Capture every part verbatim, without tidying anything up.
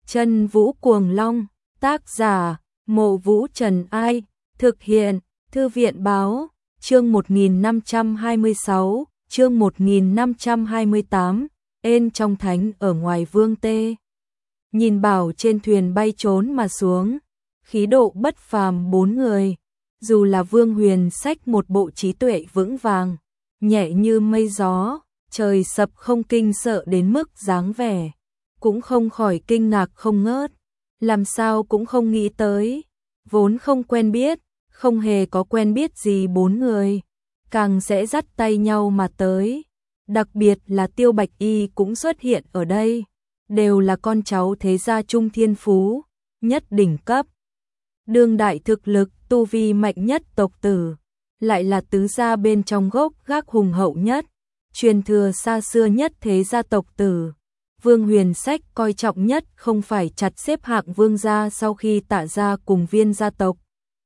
Chân Vũ Cuồng Long, tác giả, Mộ Vũ Trần Ai, thực hiện, Thư viện Báo, chương một nghìn năm trăm hai mươi sáu, chương một nghìn năm trăm hai mươi tám, ên trong thánh ở ngoài Vương Tê. Nhìn bảo trên thuyền bay trốn mà xuống, khí độ bất phàm bốn người, dù là Vương Huyền Sách một bộ trí tuệ vững vàng, nhẹ như mây gió, trời sập không kinh sợ đến mức dáng vẻ, cũng không khỏi kinh ngạc không ngớt, làm sao cũng không nghĩ tới, vốn không quen biết, không hề có quen biết gì bốn người, càng sẽ dắt tay nhau mà tới, đặc biệt là Tiêu Bạch Y cũng xuất hiện ở đây, đều là con cháu thế gia trung thiên phú, nhất đỉnh cấp. Đương đại thực lực, tu vi mạnh nhất tộc tử, lại là tứ gia bên trong gốc gác hùng hậu nhất, truyền thừa xa xưa nhất thế gia tộc tử. Vương Huyền Sách coi trọng nhất không phải chặt xếp hạng vương gia sau khi Tạ gia cùng Viên gia tộc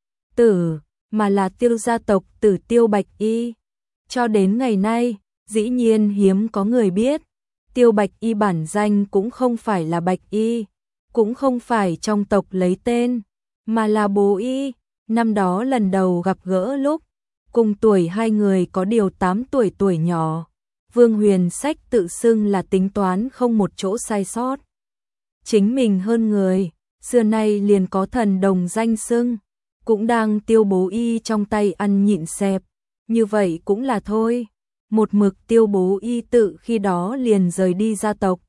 tử, mà là Tiêu gia tộc tử Tiêu Bạch Y. Cho đến ngày nay, dĩ nhiên hiếm có người biết, Tiêu Bạch Y bản danh cũng không phải là Bạch Y, cũng không phải trong tộc lấy tên, mà là bố Y. Năm đó lần đầu gặp gỡ lúc, cùng tuổi hai người có điều tám tuổi tuổi nhỏ. Vương Huyền Sách tự xưng là tính toán không một chỗ sai sót. Chính mình hơn người, xưa nay liền có thần đồng danh xưng, cũng đang Tiêu bố Y trong tay ăn nhịn xẹp, như vậy cũng là thôi. Một mực Tiêu bố Y tự khi đó liền rời đi gia tộc.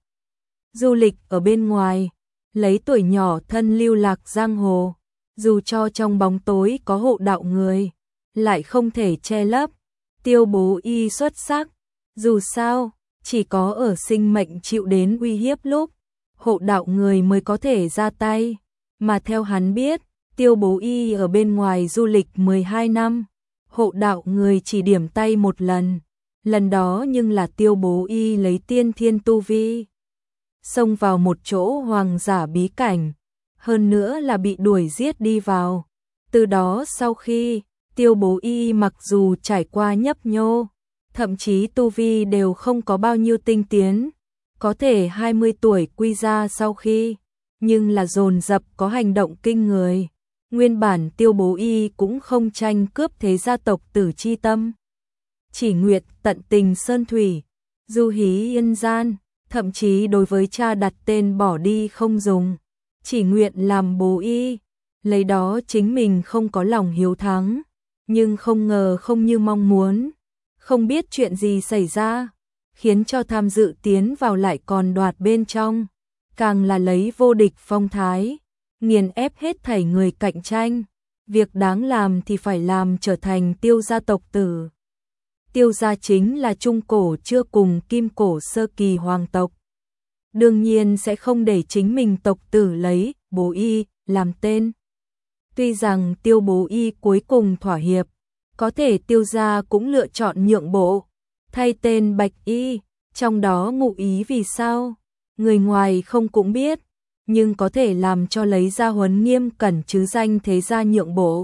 Du lịch ở bên ngoài, lấy tuổi nhỏ thân lưu lạc giang hồ, dù cho trong bóng tối có hộ đạo người, lại không thể che lấp. Tiêu bố Y xuất sắc. Dù sao, chỉ có ở sinh mệnh chịu đến uy hiếp lúc, hộ đạo người mới có thể ra tay, mà theo hắn biết, Tiêu bố Y ở bên ngoài du lịch mười hai năm, hộ đạo người chỉ điểm tay một lần, lần đó nhưng là Tiêu bố Y lấy tiên thiên tu vi, xông vào một chỗ hoàng giả bí cảnh, hơn nữa là bị đuổi giết đi vào. Từ đó sau khi, Tiêu bố Y mặc dù trải qua nhấp nhô, thậm chí tu vi đều không có bao nhiêu tinh tiến, có thể hai mươi tuổi quy ra sau khi, nhưng là dồn dập có hành động kinh người. Nguyên bản Tiêu bố Y cũng không tranh cướp thế gia tộc tử chi tâm, chỉ nguyện tận tình sơn thủy, du hí yên gian, thậm chí đối với cha đặt tên bỏ đi không dùng, chỉ nguyện làm bố Y, lấy đó chính mình không có lòng hiếu thắng, nhưng không ngờ không như mong muốn. Không biết chuyện gì xảy ra, khiến cho tham dự tiến vào lại còn đoạt bên trong, càng là lấy vô địch phong thái, nghiền ép hết thảy người cạnh tranh, việc đáng làm thì phải làm, trở thành Tiêu gia tộc tử. Tiêu gia chính là trung cổ chưa cùng kim cổ sơ kỳ hoàng tộc, đương nhiên sẽ không để chính mình tộc tử lấy bố Y làm tên. Tuy rằng Tiêu bố Y cuối cùng thỏa hiệp, có thể Tiêu gia cũng lựa chọn nhượng bộ, thay tên Bạch Y, trong đó ngụ ý vì sao, người ngoài không cũng biết, nhưng có thể làm cho lấy ra huấn nghiêm cẩn chứ danh thế gia nhượng bộ.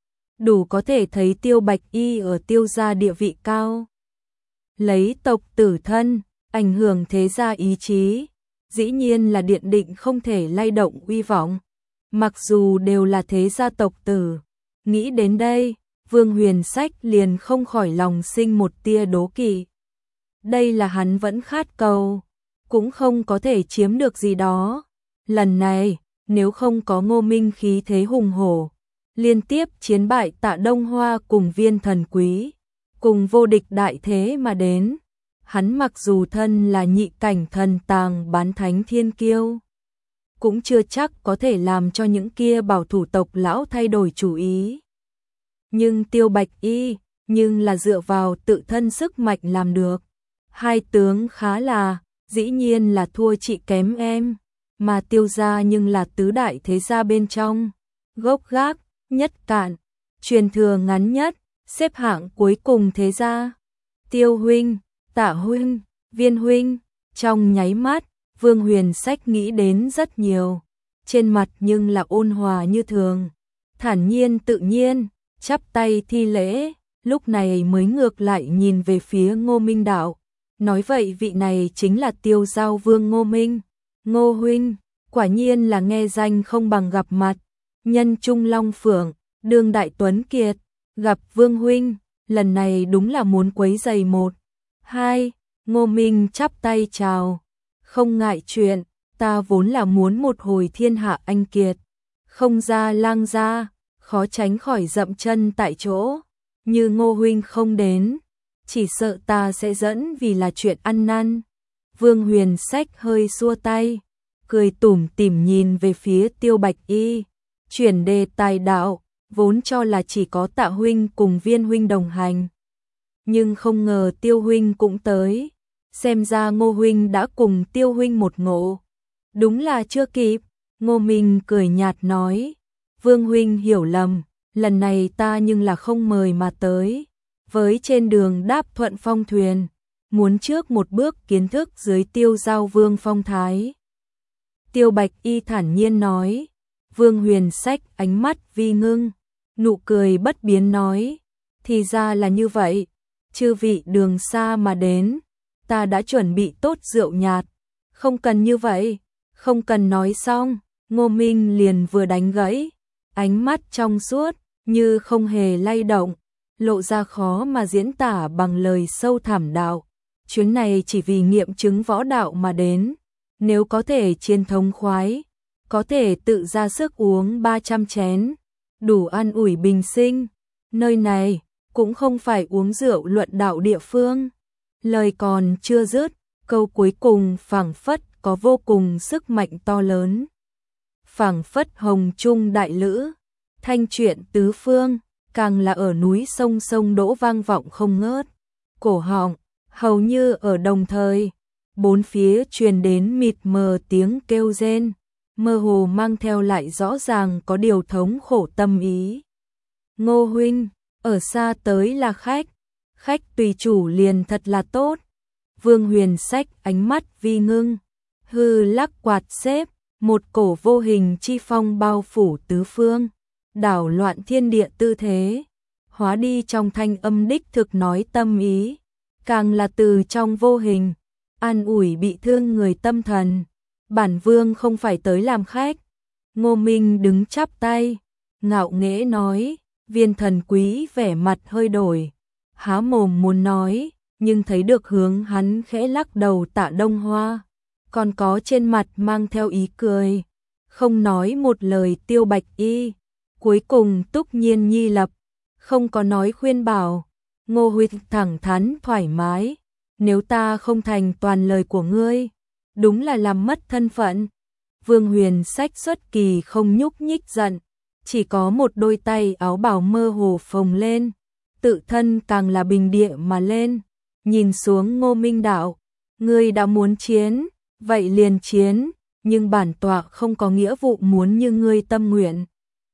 Đủ có thể thấy Tiêu Bạch Y ở Tiêu gia địa vị cao. Lấy tộc tử thân, ảnh hưởng thế gia ý chí, dĩ nhiên là điện định không thể lay động uy vọng, mặc dù đều là thế gia tộc tử. Nghĩ đến đây, Vương Huyền Sách liền không khỏi lòng sinh một tia đố kỵ. Đây là hắn vẫn khát cầu, cũng không có thể chiếm được gì đó. Lần này, nếu không có Ngô Minh khí thế hùng hổ, liên tiếp chiến bại Tạ Đông Hoa cùng Viên Thần Quý, cùng vô địch đại thế mà đến, hắn mặc dù thân là nhị cảnh thần tàng bán thánh thiên kiêu, cũng chưa chắc có thể làm cho những kia bảo thủ tộc lão thay đổi chủ ý. Nhưng Tiêu Bạch Y, nhưng là dựa vào tự thân sức mạnh làm được. Hai tướng khá là, dĩ nhiên là thua chị kém em, mà Tiêu gia nhưng là tứ đại thế gia bên trong, gốc gác, nhất cạn, truyền thừa ngắn nhất, xếp hạng cuối cùng thế gia. Tiêu huynh, Tạ huynh, Viên huynh, trong nháy mắt, Vương Huyền Sách nghĩ đến rất nhiều, trên mặt nhưng là ôn hòa như thường, thản nhiên tự nhiên, chắp tay thi lễ, lúc này mới ngược lại nhìn về phía Ngô Minh đạo, nói vậy vị này chính là Tiêu Giao Vương Ngô Minh. Ngô huynh, Quả nhiên là nghe danh không bằng gặp mặt, nhân trung long phượng, đương đại tuấn kiệt, gặp Vương huynh, lần này đúng là muốn quấy giày một. Hai, Ngô Minh chắp tay chào, không ngại chuyện, ta vốn là muốn một hồi thiên hạ anh kiệt, không ra lang ra, khó tránh khỏi dậm chân tại chỗ, như Ngô huynh không đến, chỉ sợ ta sẽ dẫn vì là chuyện ăn năn. Vương Huyền Sách hơi xua tay, cười tủm tỉm nhìn về phía Tiêu Bạch Y, chuyển đề tài đạo, vốn cho là chỉ có Tạ huynh cùng Viên huynh đồng hành, nhưng không ngờ Tiêu huynh cũng tới, xem ra Ngô huynh đã cùng Tiêu huynh một ngộ. Đúng là chưa kịp, Ngô Minh cười nhạt nói, Vương huynh hiểu lầm, lần này ta nhưng là không mời mà tới, với trên đường đáp thuận phong thuyền, muốn trước một bước kiến thức dưới Tiêu Giao Vương phong thái. Tiêu Bạch Y thản nhiên nói, Vương Huyền Sách ánh mắt vi ngưng, nụ cười bất biến nói, thì ra là như vậy, chư vị đường xa mà đến, ta đã chuẩn bị tốt rượu nhạt, không cần như vậy, không cần. Nói xong, Ngô Minh liền vừa đánh gãy, ánh mắt trong suốt, như không hề lay động, lộ ra khó mà diễn tả bằng lời sâu thẳm đạo. Chuyến này chỉ vì nghiệm chứng võ đạo mà đến, nếu có thể chiến thống khoái, có thể tự ra sức uống ba trăm chén, đủ an ủi bình sinh. Nơi này cũng không phải uống rượu luận đạo địa phương. Lời còn chưa dứt, câu cuối cùng phảng phất có vô cùng sức mạnh to lớn. Phảng phất hồng trung đại lữ, thanh truyện tứ phương, càng là ở núi sông sông đỗ vang vọng không ngớt. Cổ họng, hầu như ở đồng thời, bốn phía truyền đến mịt mờ tiếng kêu rên, mơ hồ mang theo lại rõ ràng có điều thống khổ tâm ý. Ngô huynh, ở xa tới là khách, khách tùy chủ liền thật là tốt. Vương Huyền Sách ánh mắt vi ngưng, hư lắc quạt xếp, một cổ vô hình chi phong bao phủ tứ phương, đảo loạn thiên địa tư thế, hóa đi trong thanh âm đích thực nói tâm ý, càng là từ trong vô hình, an ủi bị thương người tâm thần. Bản vương không phải tới làm khách. Ngô Minh đứng chắp tay, ngạo nghễ nói, Viên Thần Quý vẻ mặt hơi đổi, há mồm muốn nói, nhưng thấy được hướng hắn khẽ lắc đầu Tạ Đông Hoa, còn có trên mặt mang theo ý cười, không nói một lời. Tiêu Bạch Y cuối cùng túc nhiên nhi lập, không có nói khuyên bảo. Ngô huynh thẳng thắn thoải mái, nếu ta không thành toàn lời của ngươi, đúng là làm mất thân phận. Vương Huyền Sách xuất kỳ không nhúc nhích giận, chỉ có một đôi tay áo bào mơ hồ phồng lên, tự thân càng là bình địa mà lên, nhìn xuống Ngô Minh đạo, ngươi đã muốn chiến, vậy liền chiến, nhưng bản tọa không có nghĩa vụ muốn như ngươi tâm nguyện.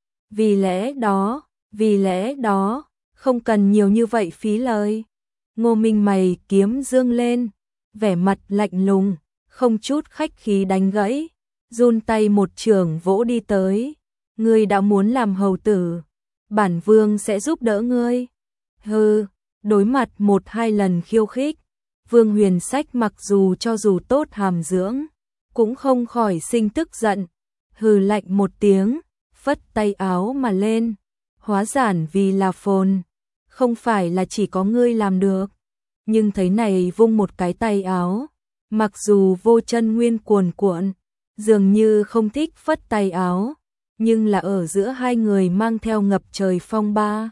Vì lẽ đó, vì lẽ đó, không cần nhiều như vậy phí lời. Ngô Minh mày kiếm dương lên, vẻ mặt lạnh lùng, không chút khách khí đánh gãy, run tay một trường vỗ đi tới. Ngươi đã muốn làm hầu tử, bản vương sẽ giúp đỡ ngươi. Hừ, đối mặt một hai lần khiêu khích, Vương Huyền Sách mặc dù cho dù tốt hàm dưỡng, cũng không khỏi sinh tức giận, hừ lạnh một tiếng, phất tay áo mà lên, hóa giản vì là phồn, không phải là chỉ có ngươi làm được. Nhưng thấy này vung một cái tay áo, mặc dù vô chân nguyên cuồn cuộn, dường như không thích phất tay áo, nhưng là ở giữa hai người mang theo ngập trời phong ba.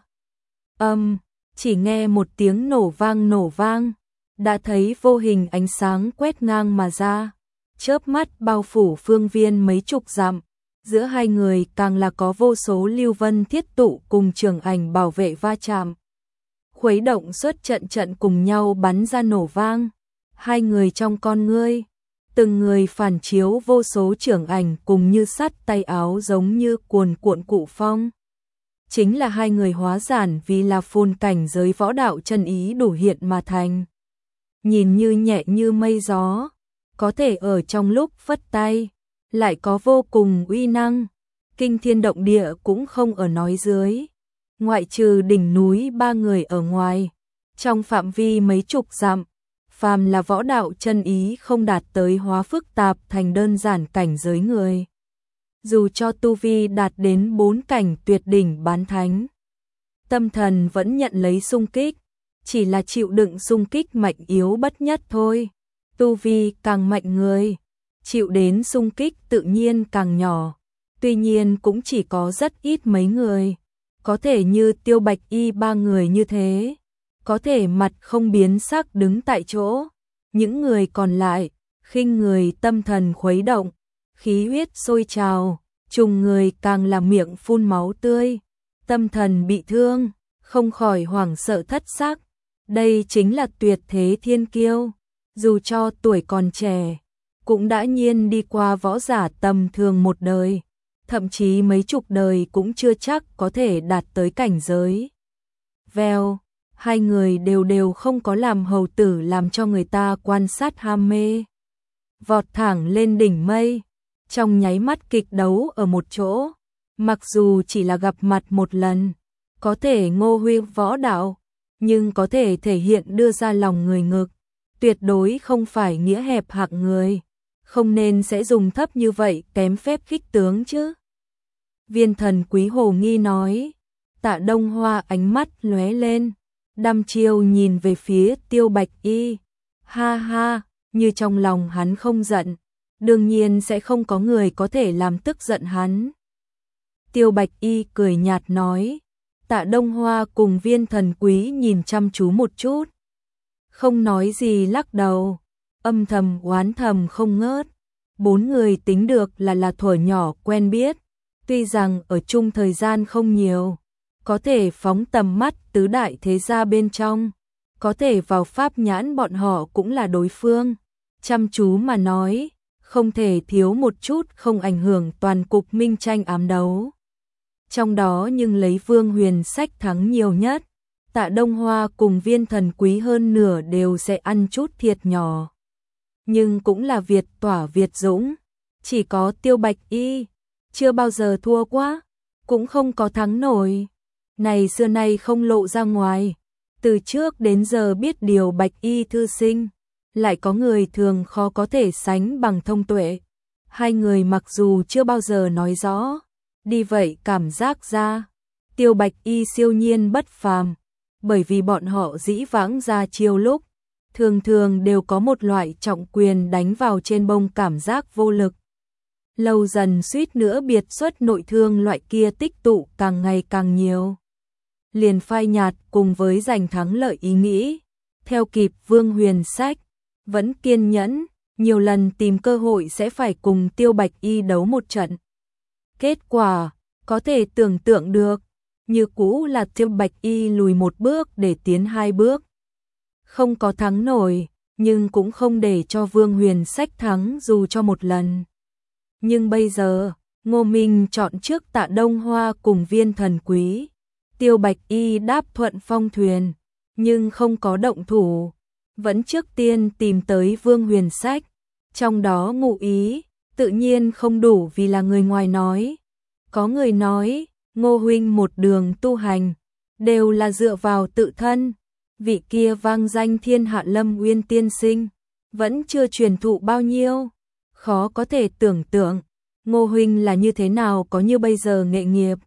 Âm, chỉ nghe một tiếng nổ vang nổ vang, đã thấy vô hình ánh sáng quét ngang mà ra, chớp mắt bao phủ phương viên mấy chục dặm, giữa hai người càng là có vô số lưu vân thiết tụ cùng trường ảnh bảo vệ va chạm, khuấy động suốt trận trận cùng nhau bắn ra nổ vang. Hai người trong con ngươi, từng người phản chiếu vô số trường ảnh cùng như sắt tay áo giống như cuồn cuộn cụ phong. Chính là hai người hóa giản vì là phồn cảnh giới võ đạo chân ý đủ hiện mà thành. Nhìn như nhẹ như mây gió, có thể ở trong lúc phất tay, lại có vô cùng uy năng, kinh thiên động địa cũng không ở nói dưới. Ngoại trừ đỉnh núi ba người ở ngoài, trong phạm vi mấy chục dặm, phàm là võ đạo chân ý không đạt tới hóa phức tạp thành đơn giản cảnh giới người. Dù cho tu vi đạt đến bốn cảnh tuyệt đỉnh bán thánh, tâm thần vẫn nhận lấy xung kích, chỉ là chịu đựng xung kích mạnh yếu bất nhất thôi. Tu vi càng mạnh người, chịu đến xung kích tự nhiên càng nhỏ. Tuy nhiên cũng chỉ có rất ít mấy người, có thể như Tiêu Bạch Y ba người như thế, có thể mặt không biến sắc đứng tại chỗ. Những người còn lại, khinh người tâm thần khuấy động, khí huyết sôi trào, trùng người càng là miệng phun máu tươi, tâm thần bị thương, không khỏi hoảng sợ thất sắc. Đây chính là tuyệt thế thiên kiêu, dù cho tuổi còn trẻ, cũng đã nhiên đi qua võ giả tầm thường một đời, thậm chí mấy chục đời cũng chưa chắc có thể đạt tới cảnh giới. Vèo, hai người đều đều không có làm hầu tử làm cho người ta quan sát ham mê. Vọt thẳng lên đỉnh mây, trong nháy mắt kịch đấu ở một chỗ, mặc dù chỉ là gặp mặt một lần, có thể ngô huy võ đạo, nhưng có thể thể hiện đưa ra lòng người ngực, tuyệt đối không phải nghĩa hẹp hạng người, không nên sẽ dùng thấp như vậy kém phép khích tướng chứ. Viên Thần Quý hồ nghi nói. Tạ Đông Hoa ánh mắt lóe lên, đăm chiêu nhìn về phía Tiêu Bạch Y. Ha ha, như trong lòng hắn không giận, đương nhiên sẽ không có người có thể làm tức giận hắn. Tiêu Bạch Y cười nhạt nói. Tạ Đông Hoa cùng Viên Thần Quý nhìn chăm chú một chút, không nói gì lắc đầu, âm thầm oán thầm không ngớt. Bốn người tính được là là thuở nhỏ quen biết, tuy rằng ở chung thời gian không nhiều, có thể phóng tầm mắt tứ đại thế gia bên trong, có thể vào pháp nhãn bọn họ cũng là đối phương. Chăm chú mà nói, không thể thiếu một chút không ảnh hưởng toàn cục minh tranh ám đấu. Trong đó nhưng lấy Vương Huyền Sách thắng nhiều nhất, Tạ Đông Hoa cùng Viên Thần Quý hơn nửa đều sẽ ăn chút thiệt nhỏ. Nhưng cũng là Việt tỏa Việt dũng, chỉ có Tiêu Bạch Y, chưa bao giờ thua quá, cũng không có thắng nổi. Này xưa nay không lộ ra ngoài, từ trước đến giờ biết điều Bạch Y thư sinh, lại có người thường khó có thể sánh bằng thông tuệ. Hai người mặc dù chưa bao giờ nói rõ, đi vậy cảm giác ra, Tiêu Bạch Y siêu nhiên bất phàm, bởi vì bọn họ dĩ vãng ra chiêu lúc, thường thường đều có một loại trọng quyền đánh vào trên bông cảm giác vô lực. Lâu dần suýt nữa biệt xuất nội thương loại kia tích tụ càng ngày càng nhiều. Liền phai nhạt cùng với giành thắng lợi ý nghĩ, theo kịp Vương Huyền Sách, vẫn kiên nhẫn, nhiều lần tìm cơ hội sẽ phải cùng Tiêu Bạch Y đấu một trận. Kết quả, có thể tưởng tượng được, như cũ là Tiêu Bạch Y lùi một bước để tiến hai bước. Không có thắng nổi, nhưng cũng không để cho Vương Huyền Sách thắng dù cho một lần. Nhưng bây giờ, Ngô Minh chọn trước Tạ Đông Hoa cùng Viên Thần Quý. Tiêu Bạch Y đáp thuận phong thuyền, nhưng không có động thủ, vẫn trước tiên tìm tới Vương Huyền Sách. Trong đó ngụ ý, tự nhiên không đủ vì là người ngoài nói. Có người nói, Ngô huynh một đường tu hành, đều là dựa vào tự thân. Vị kia vang danh thiên hạ Lâm Uyên tiên sinh, vẫn chưa truyền thụ bao nhiêu. Khó có thể tưởng tượng, Ngô huynh là như thế nào có như bây giờ nghệ nghiệp.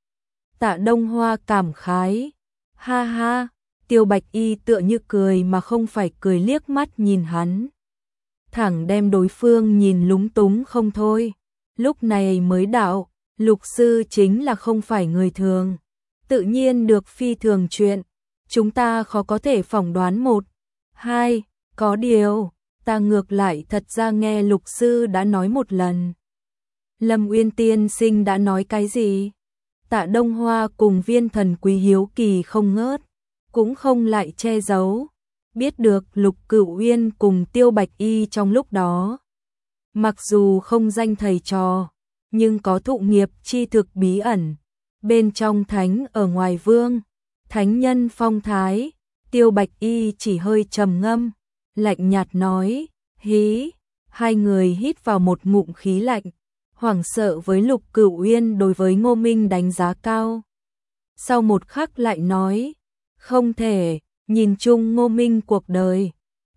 Tạ Đông Hoa cảm khái. Ha ha, Tiêu Bạch Y tựa như cười mà không phải cười liếc mắt nhìn hắn. Thẳng đem đối phương nhìn lúng túng không thôi. Lúc này mới đạo, Lục sư chính là không phải người thường, tự nhiên được phi thường chuyện. Chúng ta khó có thể phỏng đoán một, hai, có điều, ta ngược lại thật ra nghe Lục sư đã nói một lần. Lâm Uyên tiên sinh đã nói cái gì? Tạ Đông Hoa cùng Viên Thần Quý hiếu kỳ không ngớt, cũng không lại che giấu, biết được Lục Cửu Uyên cùng Tiêu Bạch Y trong lúc đó. Mặc dù không danh thầy trò, nhưng có thụ nghiệp chi thực bí ẩn, bên trong thánh ở ngoài vương, thánh nhân phong thái. Tiêu Bạch Y chỉ hơi trầm ngâm, lạnh nhạt nói, hí, hai người hít vào một ngụm khí lạnh, hoảng sợ với Lục Cửu Uyên đối với Ngô Minh đánh giá cao. Sau một khắc lại nói, không thể, nhìn chung Ngô Minh cuộc đời,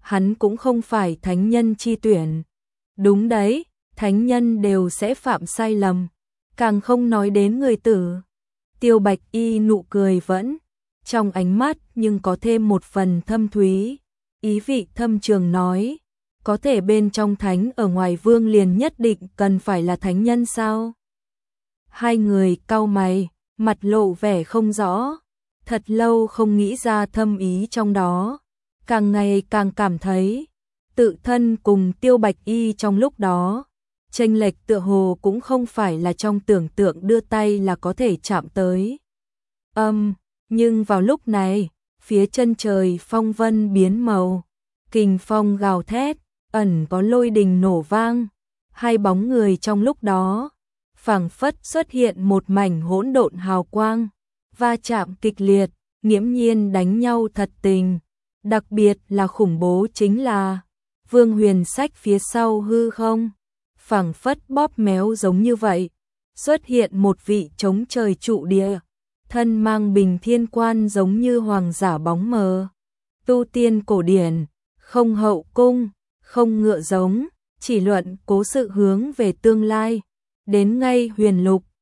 hắn cũng không phải thánh nhân chi tuyển. Đúng đấy, thánh nhân đều sẽ phạm sai lầm, càng không nói đến người tử. Tiêu Bạch Y nụ cười vẫn trong ánh mắt nhưng có thêm một phần thâm thúy, ý vị thâm trường nói, có thể bên trong thánh ở ngoài vương liền nhất định cần phải là thánh nhân sao? Hai người cau mày, mặt lộ vẻ không rõ, thật lâu không nghĩ ra thâm ý trong đó, càng ngày càng cảm thấy tự thân cùng Tiêu Bạch Y trong lúc đó chênh lệch tựa hồ cũng không phải là trong tưởng tượng đưa tay là có thể chạm tới. Âm, um, nhưng vào lúc này, phía chân trời phong vân biến màu, kình phong gào thét, ẩn có lôi đình nổ vang, hai bóng người trong lúc đó phảng phất xuất hiện một mảnh hỗn độn hào quang, va chạm kịch liệt, nghiễm nhiên đánh nhau thật tình, đặc biệt là khủng bố chính là Vương Huyền Sách phía sau hư không, phảng phất bóp méo giống như vậy, xuất hiện một vị chống trời trụ địa, thân mang bình thiên quan giống như hoàng giả bóng mờ, tu tiên cổ điển, không hậu cung, không ngựa giống, chỉ luận cố sự hướng về tương lai, đến ngay huyền lục,